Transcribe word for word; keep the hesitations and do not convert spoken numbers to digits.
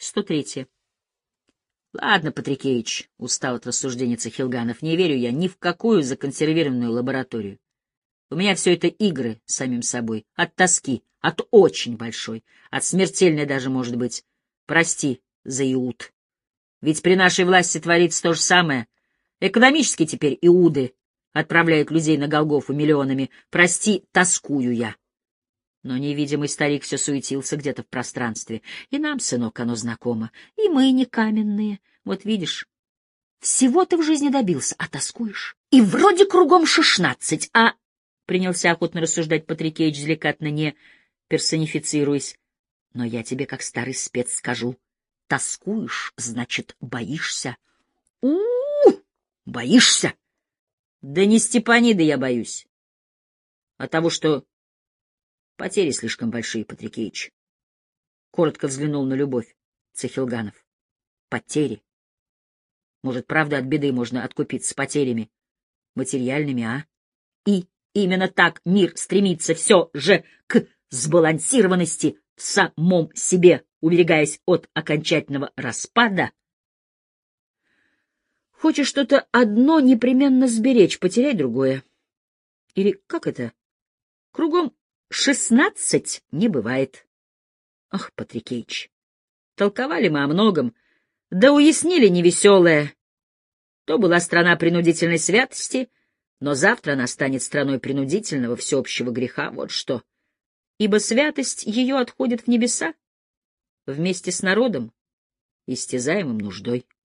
сто третье. Ладно, Патрикеич, — устал от рассуждения Цахилганов, — не верю я ни в какую законсервированную лабораторию. У меня все это игры с самим собой, от тоски, от очень большой, от смертельной даже, может быть. Прости за Иуд. Ведь при нашей власти творится то же самое. Экономически теперь Иуды отправляют людей на Голгофу миллионами. Прости, тоскую я. Но невидимый старик все суетился где-то в пространстве. И нам, сынок, оно знакомо. И мы не каменные. Вот видишь, всего ты в жизни добился, а тоскуешь. И вроде кругом шестнадцать, а... Принялся охотно рассуждать Патрикеич, деликатно не персонифицируясь. Но я тебе, как старый спец, скажу. Тоскуешь, значит, боишься. У-у-у! Боишься? Да не Степаниды я боюсь, а того, что... Потери слишком большие, Патрикеич. Коротко взглянул на любовь Цахилганов. Потери. Может, правда, от беды можно откупиться потерями материальными, а? И именно так мир стремится все же к сбалансированности в самом себе, уберегаясь от окончательного распада. Хочешь что-то одно непременно сберечь, потеряй другое. Или как это? Кругом шестнадцать не бывает. Ах, Патрикеич, толковали мы о многом, да уяснили невеселое. То была страна принудительной святости, но завтра она станет страной принудительного всеобщего греха, вот что. Ибо святость ее отходит в небеса вместе с народом, истязаемым нуждой.